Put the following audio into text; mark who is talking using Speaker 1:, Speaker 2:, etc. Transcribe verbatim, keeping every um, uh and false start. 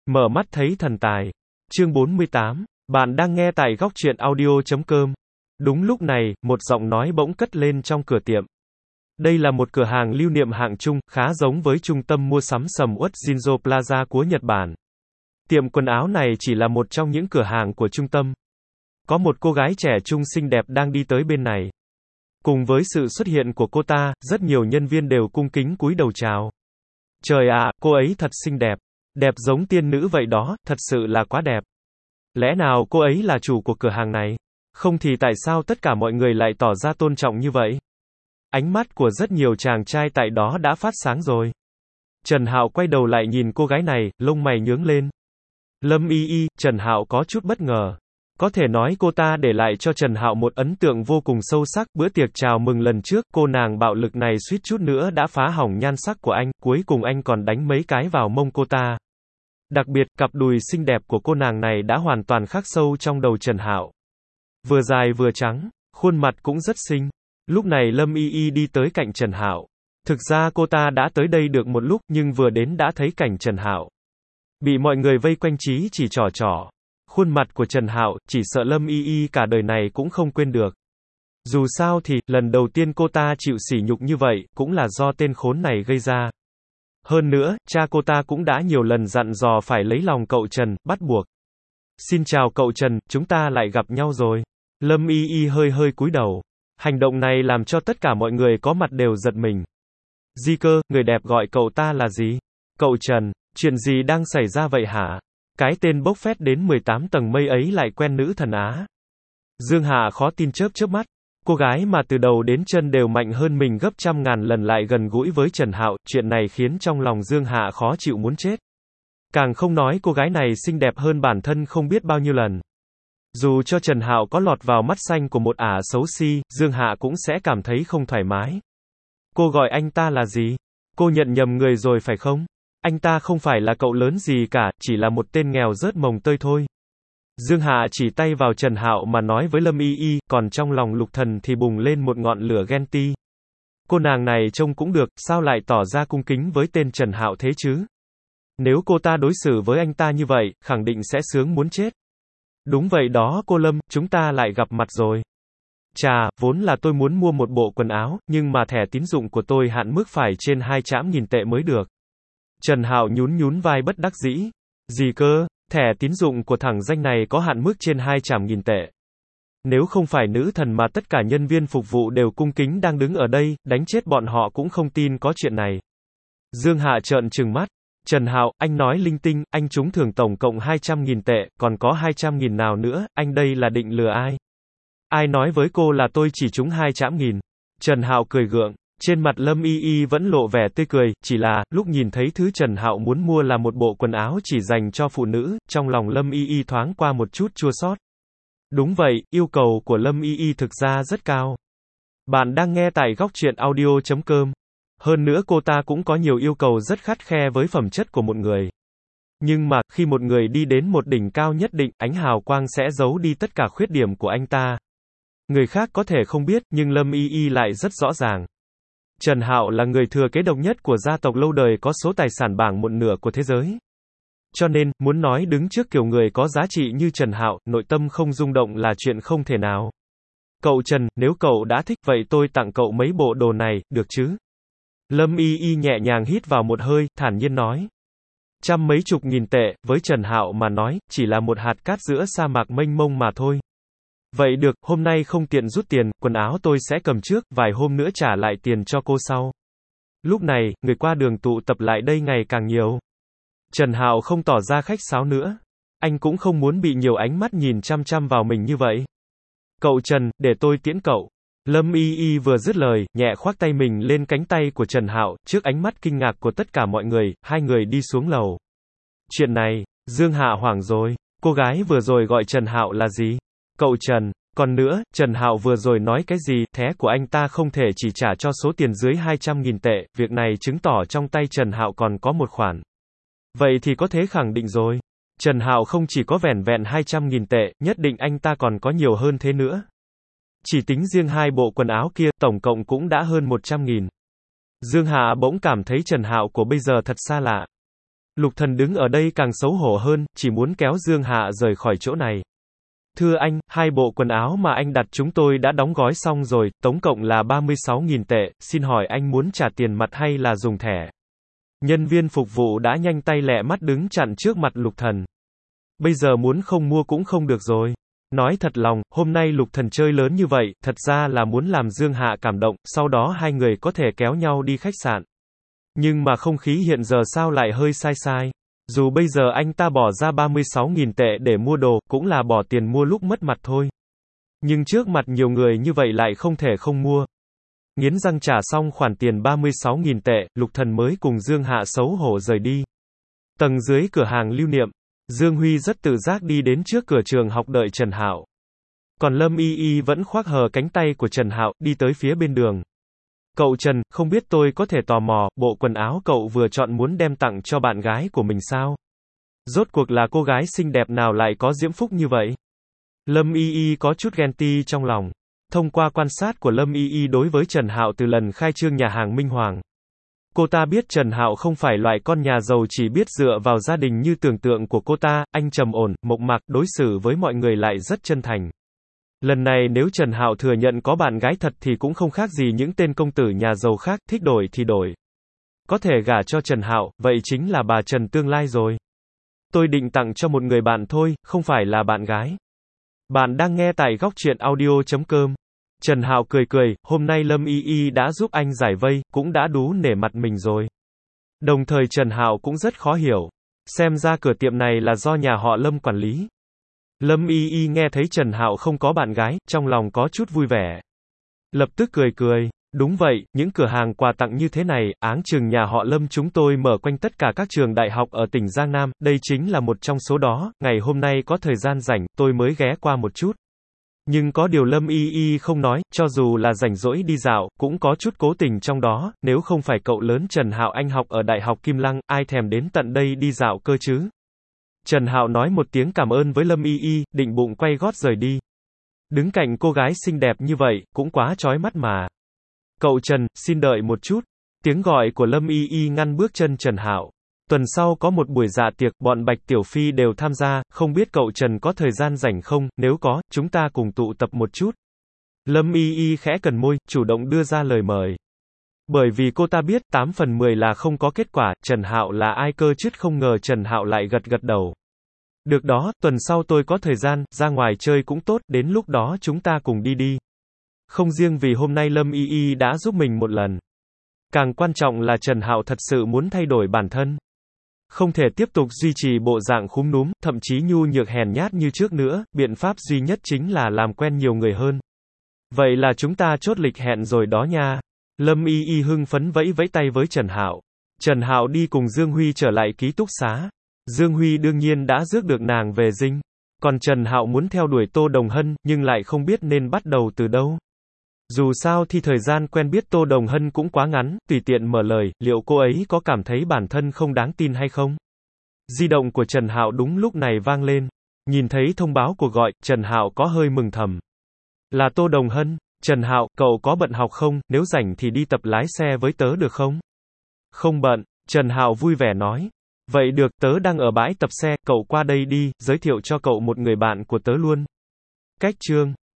Speaker 1: Mở mắt thấy thần tài. Chương bốn mươi tám. Bạn đang nghe tại góc truyện audio chấm com. Đúng lúc này, một giọng nói bỗng cất lên trong cửa tiệm. Đây là một cửa hàng lưu niệm hạng trung, khá giống với trung tâm mua sắm sầm uất Jinzo Plaza của Nhật Bản. Tiệm quần áo này chỉ là một trong những cửa hàng của trung tâm. Có một cô gái trẻ trung xinh đẹp đang đi tới bên này. Cùng với sự xuất hiện của cô ta, rất nhiều nhân viên đều cung kính cúi đầu chào. Trời ạ, cô ấy thật xinh đẹp. Đẹp giống tiên nữ vậy đó, thật sự là quá đẹp. Lẽ nào cô ấy là chủ của cửa hàng này? Không thì tại sao tất cả mọi người lại tỏ ra tôn trọng như vậy? Ánh mắt của rất nhiều chàng trai tại đó đã phát sáng rồi. Trần Hạo quay đầu lại nhìn cô gái này, lông mày nhướng lên. Lâm Y Y, Trần Hạo có chút bất ngờ. Có thể nói cô ta để lại cho Trần Hạo một ấn tượng vô cùng sâu sắc. Bữa tiệc chào mừng lần trước, cô nàng bạo lực này suýt chút nữa đã phá hỏng nhan sắc của anh, cuối cùng anh còn đánh mấy cái vào mông cô ta. Đặc biệt, cặp đùi xinh đẹp của cô nàng này đã hoàn toàn khắc sâu trong đầu Trần Hạo. Vừa dài vừa trắng, khuôn mặt cũng rất xinh. Lúc này Lâm Y Y đi tới cạnh Trần Hạo. Thực ra cô ta đã tới đây được một lúc, nhưng vừa đến đã thấy cảnh Trần Hạo bị mọi người vây quanh chí chỉ trỏ trỏ. Khuôn mặt của Trần Hạo, chỉ sợ Lâm Y Y cả đời này cũng không quên được. Dù sao thì, lần đầu tiên cô ta chịu sỉ nhục như vậy, cũng là do tên khốn này gây ra. Hơn nữa, cha cô ta cũng đã nhiều lần dặn dò phải lấy lòng cậu Trần, bắt buộc. Xin chào cậu Trần, chúng ta lại gặp nhau rồi. Lâm Y Y hơi hơi cúi đầu. Hành động này làm cho tất cả mọi người có mặt đều giật mình. Di cơ, người đẹp gọi cậu ta là gì? Cậu Trần, chuyện gì đang xảy ra vậy hả? Cái tên bốc phét đến mười tám tầng mây ấy lại quen nữ thần Á. Dương Hạ khó tin chớp chớp mắt. Cô gái mà từ đầu đến chân đều mạnh hơn mình gấp trăm ngàn lần lại gần gũi với Trần Hạo, chuyện này khiến trong lòng Dương Hạ khó chịu muốn chết. Càng không nói cô gái này xinh đẹp hơn bản thân không biết bao nhiêu lần. Dù cho Trần Hạo có lọt vào mắt xanh của một ả xấu xí, Dương Hạ cũng sẽ cảm thấy không thoải mái. Cô gọi anh ta là gì? Cô nhận nhầm người rồi phải không? Anh ta không phải là cậu lớn gì cả, chỉ là một tên nghèo rớt mồng tơi thôi. Dương Hạ chỉ tay vào Trần Hạo mà nói với Lâm Y Y, còn trong lòng Lục Thần thì bùng lên một ngọn lửa ghen ti. Cô nàng này trông cũng được, sao lại tỏ ra cung kính với tên Trần Hạo thế chứ? Nếu cô ta đối xử với anh ta như vậy, khẳng định sẽ sướng muốn chết. Đúng vậy đó cô Lâm, chúng ta lại gặp mặt rồi. Chà, vốn là tôi muốn mua một bộ quần áo, nhưng mà thẻ tín dụng của tôi hạn mức phải trên hai trăm nghìn tệ mới được. Trần Hạo nhún nhún vai bất đắc dĩ. Gì cơ? Thẻ tín dụng của thằng danh này có hạn mức trên hai trăm nghìn tệ. Nếu không phải nữ thần mà tất cả nhân viên phục vụ đều cung kính đang đứng ở đây, đánh chết bọn họ cũng không tin có chuyện này. Dương Hạ trợn trừng mắt. Trần Hạo, anh nói linh tinh, anh trúng thưởng tổng cộng hai trăm nghìn tệ, còn có hai trăm nghìn nào nữa, anh đây là định lừa ai? Ai nói với cô là tôi chỉ trúng hai trăm nghìn? Trần Hạo cười gượng. Trên mặt Lâm Y Y vẫn lộ vẻ tươi cười, chỉ là, lúc nhìn thấy thứ Trần Hạo muốn mua là một bộ quần áo chỉ dành cho phụ nữ, trong lòng Lâm Y Y thoáng qua một chút chua xót. Đúng vậy, yêu cầu của Lâm Y Y thực ra rất cao. Bạn đang nghe tại góc truyện audio chấm com. Hơn nữa cô ta cũng có nhiều yêu cầu rất khắt khe với phẩm chất của một người. Nhưng mà, khi một người đi đến một đỉnh cao nhất định, ánh hào quang sẽ giấu đi tất cả khuyết điểm của anh ta. Người khác có thể không biết, nhưng Lâm Y Y lại rất rõ ràng. Trần Hạo là người thừa kế độc nhất của gia tộc lâu đời có số tài sản bảng một nửa của thế giới. Cho nên, muốn nói đứng trước kiểu người có giá trị như Trần Hạo, nội tâm không rung động là chuyện không thể nào. Cậu Trần, nếu cậu đã thích, vậy tôi tặng cậu mấy bộ đồ này, được chứ? Lâm Y Y nhẹ nhàng hít vào một hơi, thản nhiên nói. Trăm mấy chục nghìn tệ, với Trần Hạo mà nói, chỉ là một hạt cát giữa sa mạc mênh mông mà thôi. Vậy được, hôm nay không tiện rút tiền, quần áo tôi sẽ cầm trước, vài hôm nữa trả lại tiền cho cô sau. Lúc này, người qua đường tụ tập lại đây ngày càng nhiều. Trần Hạo không tỏ ra khách sáo nữa. Anh cũng không muốn bị nhiều ánh mắt nhìn chăm chăm vào mình như vậy. Cậu Trần, để tôi tiễn cậu. Lâm Y Y vừa dứt lời, nhẹ khoác tay mình lên cánh tay của Trần Hạo, trước ánh mắt kinh ngạc của tất cả mọi người, hai người đi xuống lầu. Chuyện này, Dương Hạ hoảng rồi, cô gái vừa rồi gọi Trần Hạo là gì? Cậu Trần, còn nữa, Trần Hạo vừa rồi nói cái gì, thẻ của anh ta không thể chỉ trả cho số tiền dưới hai trăm nghìn tệ, việc này chứng tỏ trong tay Trần Hạo còn có một khoản. Vậy thì có thể khẳng định rồi. Trần Hạo không chỉ có vẻn vẹn hai trăm nghìn tệ, nhất định anh ta còn có nhiều hơn thế nữa. Chỉ tính riêng hai bộ quần áo kia, tổng cộng cũng đã hơn một trăm nghìn. Dương Hạ bỗng cảm thấy Trần Hạo của bây giờ thật xa lạ. Lục Thần đứng ở đây càng xấu hổ hơn, chỉ muốn kéo Dương Hạ rời khỏi chỗ này. Thưa anh, hai bộ quần áo mà anh đặt chúng tôi đã đóng gói xong rồi, tổng cộng là ba mươi sáu nghìn tệ, xin hỏi anh muốn trả tiền mặt hay là dùng thẻ? Nhân viên phục vụ đã nhanh tay lẹ mắt đứng chặn trước mặt Lục Thần. Bây giờ muốn không mua cũng không được rồi. Nói thật lòng, hôm nay Lục Thần chơi lớn như vậy, thật ra là muốn làm Dương Hạ cảm động, sau đó hai người có thể kéo nhau đi khách sạn. Nhưng mà không khí hiện giờ sao lại hơi sai sai. Dù bây giờ anh ta bỏ ra ba mươi sáu nghìn tệ để mua đồ, cũng là bỏ tiền mua lúc mất mặt thôi. Nhưng trước mặt nhiều người như vậy lại không thể không mua. Nghiến răng trả xong khoản tiền ba mươi sáu nghìn tệ, Lục Thần mới cùng Dương Hạ xấu hổ rời đi. Tầng dưới cửa hàng lưu niệm, Dương Huy rất tự giác đi đến trước cửa trường học đợi Trần Hạo. Còn Lâm Y Y vẫn khoác hờ cánh tay của Trần Hạo, đi tới phía bên đường. Cậu Trần, không biết tôi có thể tò mò, bộ quần áo cậu vừa chọn muốn đem tặng cho bạn gái của mình sao? Rốt cuộc là cô gái xinh đẹp nào lại có diễm phúc như vậy? Lâm Y Y có chút ghen ti trong lòng. Thông qua quan sát của Lâm Y Y đối với Trần Hạo từ lần khai trương nhà hàng Minh Hoàng, cô ta biết Trần Hạo không phải loại con nhà giàu chỉ biết dựa vào gia đình như tưởng tượng của cô ta, anh trầm ổn, mộc mạc, đối xử với mọi người lại rất chân thành. Lần này nếu Trần Hạo thừa nhận có bạn gái thật thì cũng không khác gì những tên công tử nhà giàu khác, thích đổi thì đổi. Có thể gả cho Trần Hạo, vậy chính là bà Trần tương lai rồi. Tôi định tặng cho một người bạn thôi, không phải là bạn gái. Bạn đang nghe tại góc truyện audio chấm com. Trần Hạo cười cười, hôm nay Lâm Y Y đã giúp anh giải vây, cũng đã đú nể mặt mình rồi. Đồng thời Trần Hạo cũng rất khó hiểu. Xem ra cửa tiệm này là do nhà họ Lâm quản lý. Lâm Y Y nghe thấy Trần Hạo không có bạn gái, trong lòng có chút vui vẻ. Lập tức cười cười. Đúng vậy, những cửa hàng quà tặng như thế này, áng chừng nhà họ Lâm chúng tôi mở quanh tất cả các trường đại học ở tỉnh Giang Nam, đây chính là một trong số đó, ngày hôm nay có thời gian rảnh, tôi mới ghé qua một chút. Nhưng có điều Lâm Y Y không nói, cho dù là rảnh rỗi đi dạo, cũng có chút cố tình trong đó, nếu không phải cậu lớn Trần Hạo anh học ở Đại học Kim Lăng, ai thèm đến tận đây đi dạo cơ chứ? Trần Hạo nói một tiếng cảm ơn với Lâm Y Y, định bụng quay gót rời đi. Đứng cạnh cô gái xinh đẹp như vậy, cũng quá chói mắt mà. Cậu Trần, xin đợi một chút. Tiếng gọi của Lâm Y Y ngăn bước chân Trần Hạo. Tuần sau có một buổi dạ tiệc, bọn Bạch Tiểu Phi đều tham gia, không biết cậu Trần có thời gian rảnh không, nếu có, chúng ta cùng tụ tập một chút. Lâm Y Y khẽ cần môi, chủ động đưa ra lời mời. Bởi vì cô ta biết, tám phần mười là không có kết quả, Trần Hạo là ai cơ chứ, không ngờ Trần Hạo lại gật gật đầu. Được đó, tuần sau tôi có thời gian, ra ngoài chơi cũng tốt, đến lúc đó chúng ta cùng đi đi. Không riêng vì hôm nay Lâm Y Y đã giúp mình một lần. Càng quan trọng là Trần Hạo thật sự muốn thay đổi bản thân. Không thể tiếp tục duy trì bộ dạng khúm núm, thậm chí nhu nhược hèn nhát như trước nữa, biện pháp duy nhất chính là làm quen nhiều người hơn. Vậy là chúng ta chốt lịch hẹn rồi đó nha. Lâm Y Y hưng phấn vẫy vẫy tay với Trần Hạo. Trần Hạo đi cùng Dương Huy trở lại ký túc xá. Dương Huy đương nhiên đã rước được nàng về dinh. Còn Trần Hạo muốn theo đuổi Tô Đồng Hân, nhưng lại không biết nên bắt đầu từ đâu. Dù sao thì thời gian quen biết Tô Đồng Hân cũng quá ngắn, tùy tiện mở lời, liệu cô ấy có cảm thấy bản thân không đáng tin hay không? Di động của Trần Hạo đúng lúc này vang lên. Nhìn thấy thông báo cuộc gọi, Trần Hạo có hơi mừng thầm. Là Tô Đồng Hân. Trần Hạo, cậu có bận học không, nếu rảnh thì đi tập lái xe với tớ được không? Không bận, Trần Hạo vui vẻ nói. Vậy được, tớ đang ở bãi tập xe, cậu qua đây đi, giới thiệu cho cậu một người bạn của tớ luôn. Cách chương